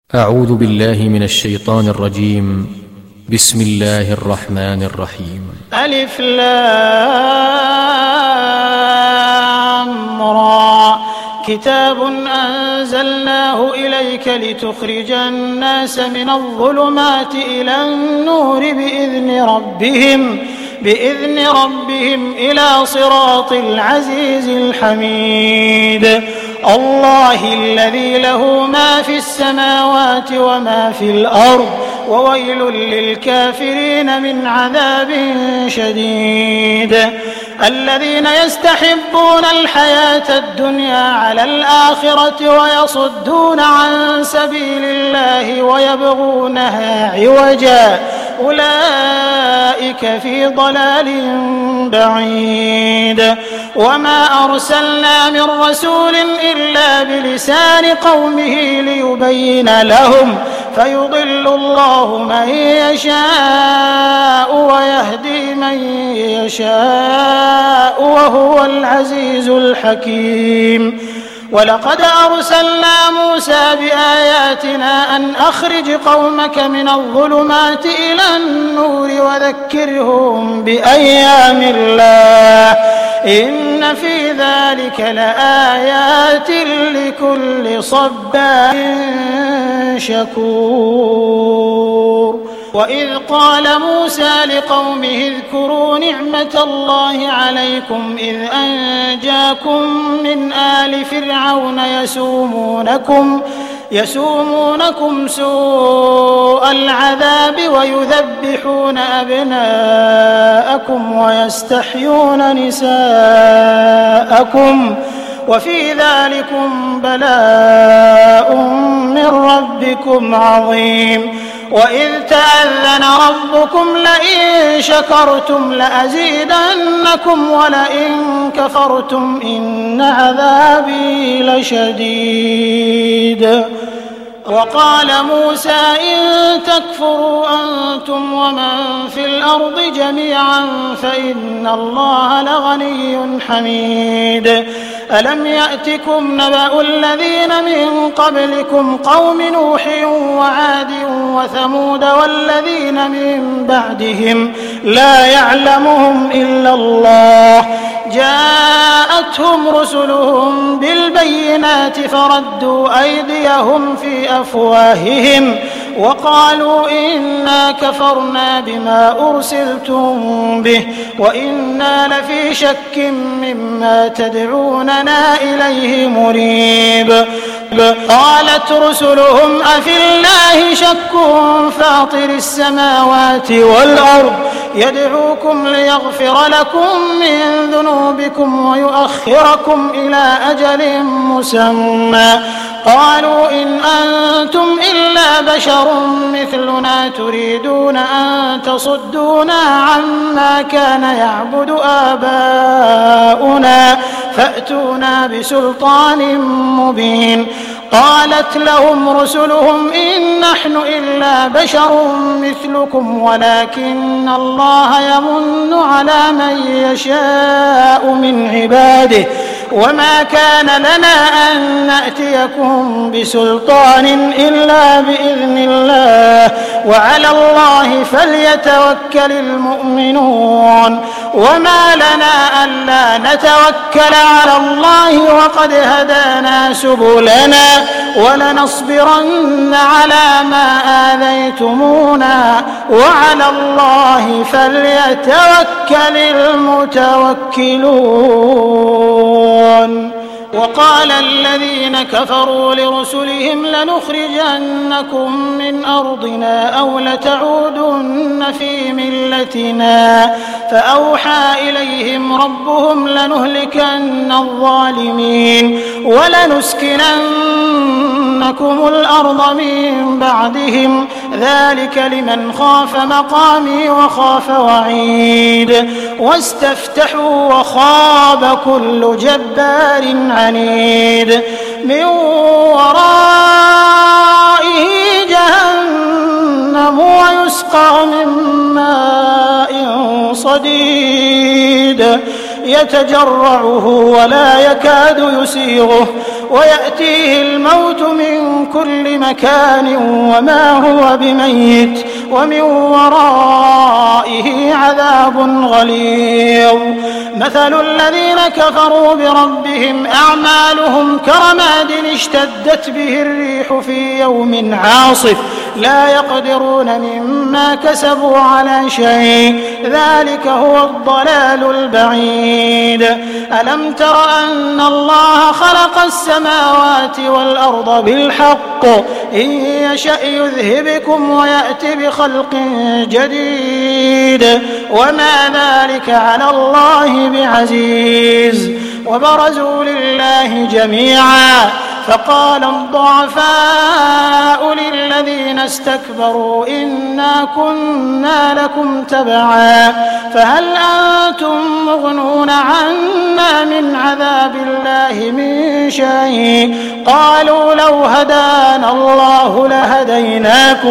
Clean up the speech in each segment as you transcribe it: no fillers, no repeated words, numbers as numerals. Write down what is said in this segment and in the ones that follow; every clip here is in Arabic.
أعوذ بالله من الشيطان الرجيم. بسم الله الرحمن الرحيم. ألف لام را كتاب أنزلناه إليك لتخرج الناس من الظلمات إلى النور بإذن ربهم إلى صراط العزيز الحميد. الله الذي له ما في السماوات وما في الأرض وويل للكافرين من عذاب شديد. الذين يستحبون الحياة الدنيا على الآخرة ويصدون عن سبيل الله ويبغونها عوجا أولئك في ضلال بعيد. وما أرسلنا من رسول إلا بلسان قومه ليبين لهم فيضل الله من يشاء ويهدي من يشاء وهو العزيز الحكيم. ولقد أرسلنا موسى بآياتنا أن أخرج قومك من الظلمات إلى النور وذكرهم بأيام الله إن في ذلك لآيات لكل صبار شكور. وإذ قال موسى لقومه اذكروا نعمة الله عليكم إذ أنجاكم من آل فرعون يسومونكم سوء العذاب ويذبحون أبناءكم ويستحيون نساءكم وفي ذلكم بلاء من ربكم عظيم. وإذ تأذن ربكم لئن شكرتم لأزيدنكم ولئن كفرتم إن عذابي لشديد. وقال موسى إن تكفروا أنتم ومن في الأرض جميعا فإن الله لغني حميد. ألم يأتكم نبأ الذين من قبلكم قوم نوح وعاد وثمود والذين من بعدهم لا يعلمهم إلا الله جاءتهم رسلهم بالبينات فردوا أيديهم في أفواههم وقالوا إنا كفرنا بما أرسلتم به وإنا لفي شك مما تدعوننا إليه مريب. قالت رسلهم أفي الله شك فاطر السماوات والأرض يدعوكم ليغفر لكم من ذنوبكم ويؤخركم إلى أجل مسمى قالوا إن أنتم إلا بشر مثلنا تريدون أن تصدونا عما كان يعبد آباؤنا فأتونا بسلطان مبين. قالت لهم رسلهم إن نحن إلا بشر مثلكم ولكن الله يمن على من يشاء من عباده وما كان لنا أن نأتيكم بسلطان إلا بإذن الله وعلى الله فليتوكل المؤمنون. وما لنا ألا نتوكل على الله وقد هدانا سبلنا ولنصبرن على ما آذيتمونا وعلى الله فليتوكل المتوكلون. وقال الذين كفروا لرسلهم لنخرجنكم من أرضنا أو لتعودن في ملتنا فأوحى إليهم ربهم لنهلكن الظالمين ولنسكننكم الأرض من بعدهم ذلك لمن خاف مقامي وخاف وعيد. واستفتحوا وخاب كل جبار عنيد من ورائه جهنم ويسقى من ماء صديد يتجرعه ولا يكاد يسيغه ويأتيه الموت من كل مكان وما هو بميت ومن ورائه عذاب غليظ. مثل الذين كفروا بربهم أعمالهم كرماد اشتدت به الريح في يوم عاصف لا يقدرون مما كسبوا على شيء ذلك هو الضلال البعيد. ألم تر أن الله خلق السماوات والأرض بالحق إن يشأ يذهبكم ويأتي بخلق جديد وما ذلك على الله بعزيز. وبرزوا لله جميعا فقال الضعفاء للذين استكبروا إنا كنا لكم تبعا فهل أنتم مغنون عنا من عذاب الله من شيء قالوا لو هدانا الله لهديناكم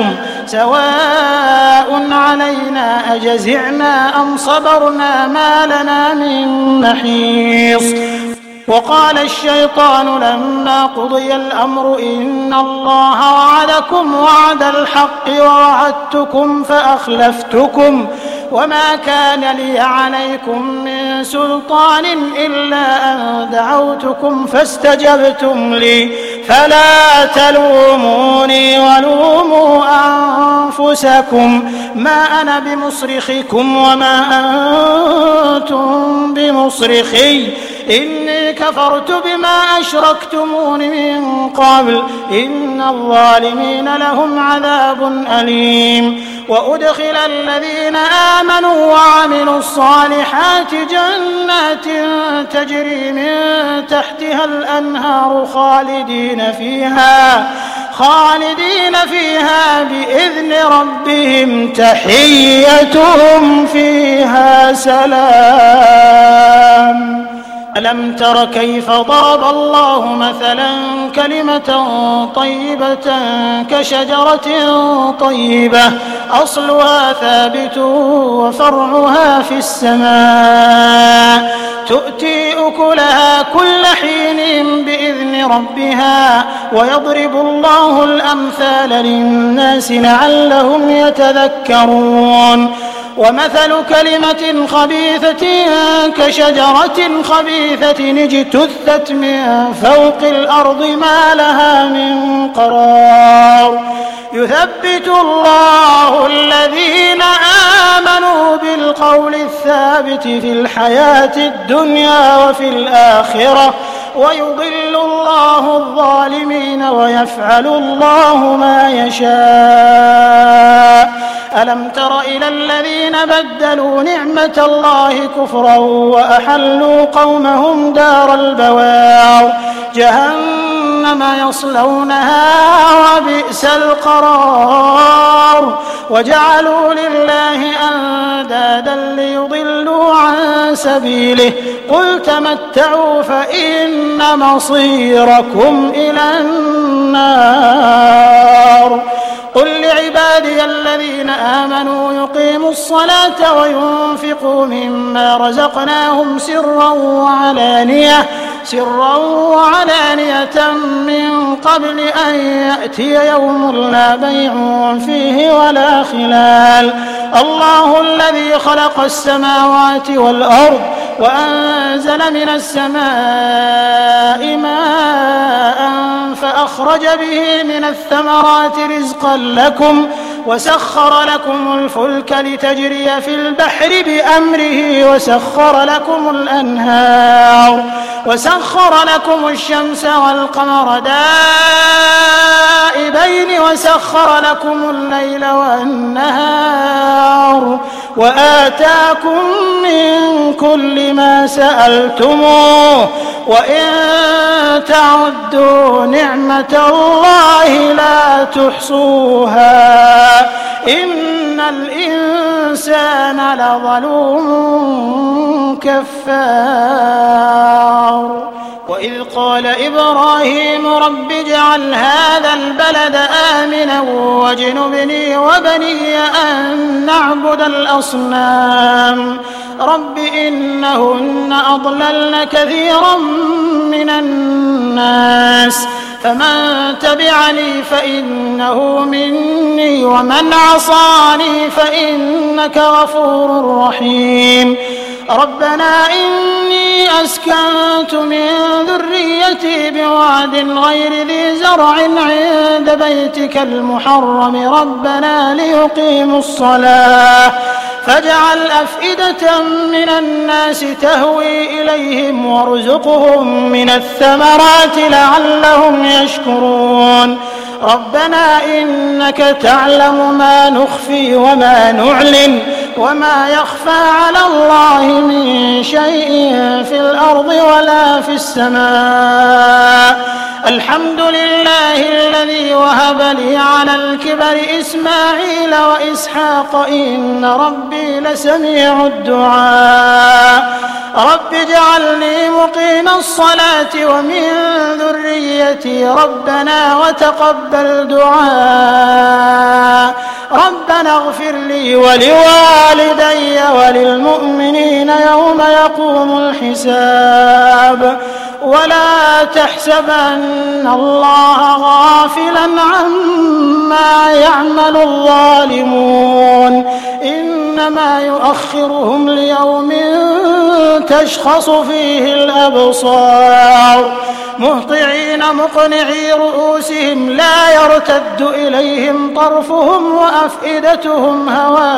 سواء علينا أجزعنا أم صبرنا ما لنا من محيص. وقال الشيطان لما قضي الأمر إن الله وعدكم وعد الحق ووعدتكم فأخلفتكم وما كان لي عليكم من سلطان إلا أن دعوتكم فاستجبتم لي فلا تلوموني ولوموا أنفسكم ما أنا بمصرخكم وما أنتم بمصرخي إني كفرت بما أشركتمون من قبل إن الظالمين لهم عذاب أليم. وأدخل الذين آمنوا وعملوا الصالحات جنات تجري من تحتها الأنهار خالدين فيها بإذن ربهم تحيتهم فيها سلام. ألم تر كيف ضرب الله مثلا كلمة طيبة كشجرة طيبة أصلها ثابت وفرعها في السماء تؤتي أكلها كل حين بإذن ربها ويضرب الله الأمثال للناس لعلهم يتذكرون. ومثل كلمة خبيثة كشجرة خبيثة اجتثت من فوق الأرض ما لها من قرار يثبت الله الذين آمنوا بالقول الثابت في الحياة الدنيا وفي الآخرة ويضل الله الظالمين ويفعل الله ما يشاء. ألم تر إلى الذين بدلوا نعمة الله كفرا وأحلوا قومهم دار البوار جهنم يصلونها وبئس القرار وجعلوا لله أندادا ليضلوا عن سبيله قل تمتعوا فإن مصيركم إلى النار. قل لعبادي الذين آمنوا يقيموا الصلاة وينفقوا مما رزقناهم سرا وعلانية من قبل أن يأتي يوم لا بيع فيه ولا خلال. الله الذي خلق السماوات والأرض وأنزل من السماء ماء فأخرج به من الثمرات رزقا لكم وسخر لكم الفلك لتجري في البحر بأمره وسخر لكم الأنهار وسخر لكم الشمس والقمر دائبين وسخر لكم الليل والنهار وآتاكم من كل ما سألتموه وإن تعدوا نعمة الله لا تحصوها إن الإنسان لظلوم كفار. وإذ قال إبراهيم رب اجعل هذا البلد آمنا واجنبني وبني أن نعبد الأصنام رب إنهن أضللن كثيرا من الناس فمن تبعني فإنه مني ومن عصاني فإنك غفور رحيم ربنا إني أسكنت من ذريتي بواد غير ذي زرع عند بيتك المحرم ربنا ليقيموا الصلاة فاجعل أفئدة من الناس تهوي إليهم وارزقهم من الثمرات لعلهم يشكرون ربنا إنك تعلم ما نخفي وما نعلن وما يخفى على الله من شيء في الأرض ولا في السماء الحمد لله الذي وهب لي على الكبر إسماعيل وإسحاق إن ربي لسميع الدعاء رب اجعلني مقيم الصلاة ومن ذريتي ربنا وتقبل دعاء ربنا اغفر لي ولوالدي وللمؤمنين يوم يقوم الحساب ولا تحسبن الله غافلا عما يعمل الظالمون إنما يؤخرهم ليوم تشخص فيه الأبصار مهطعين مقنعي رؤوسهم لا يرتد إليهم طرفهم وأفئدتهم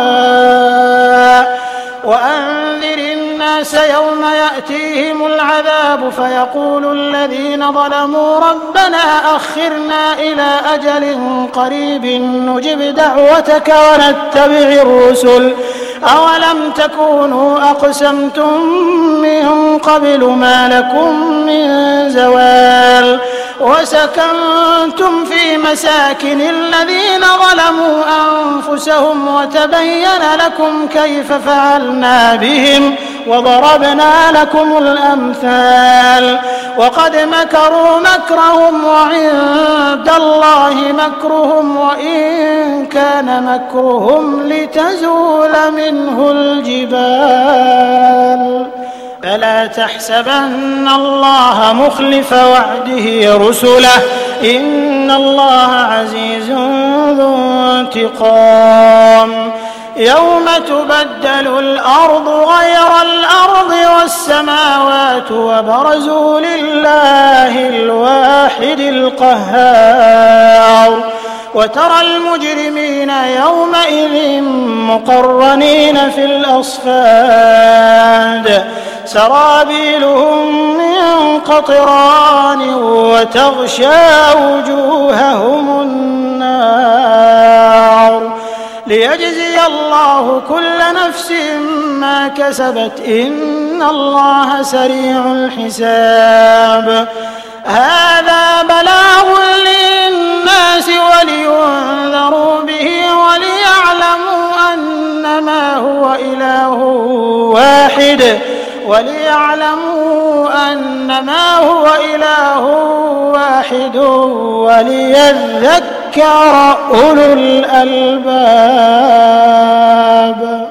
هواء وأنذر الناس يوم يأتيهم العذاب فيقول الذين ظلموا ربنا أخرنا إلى أجل قريب نجب دعوتك ونتبع الرسل أولم تكونوا أقسمتم من قبل ما لكم من زوال وسكنتم في مساكن الذين ظلموا أنفسهم وتبين لكم كيف فعلنا بهم وضربنا لكم الأمثال وقد مكروا مكرهم وعند الله مكرهم وإن كان مكرهم لتزول منه الجبال فلا تحسبن الله مخلف وعده رسله إن الله عزيز ذو انتقام يوم تبدل الأرض غير الأرض والسماوات وبرزوا لله الواحد القهار وترى المجرمين يومئذ مقرنين في الأصفاد سرابيلهم من قطران وتغشى وجوههم النار ليجزي الله كل نفس ما كسبت إن الله سريع الحساب هذا بلاغ للناس ولينذروا به وليعلموا أنما هو إله واحد وليذكر أولو الألباب.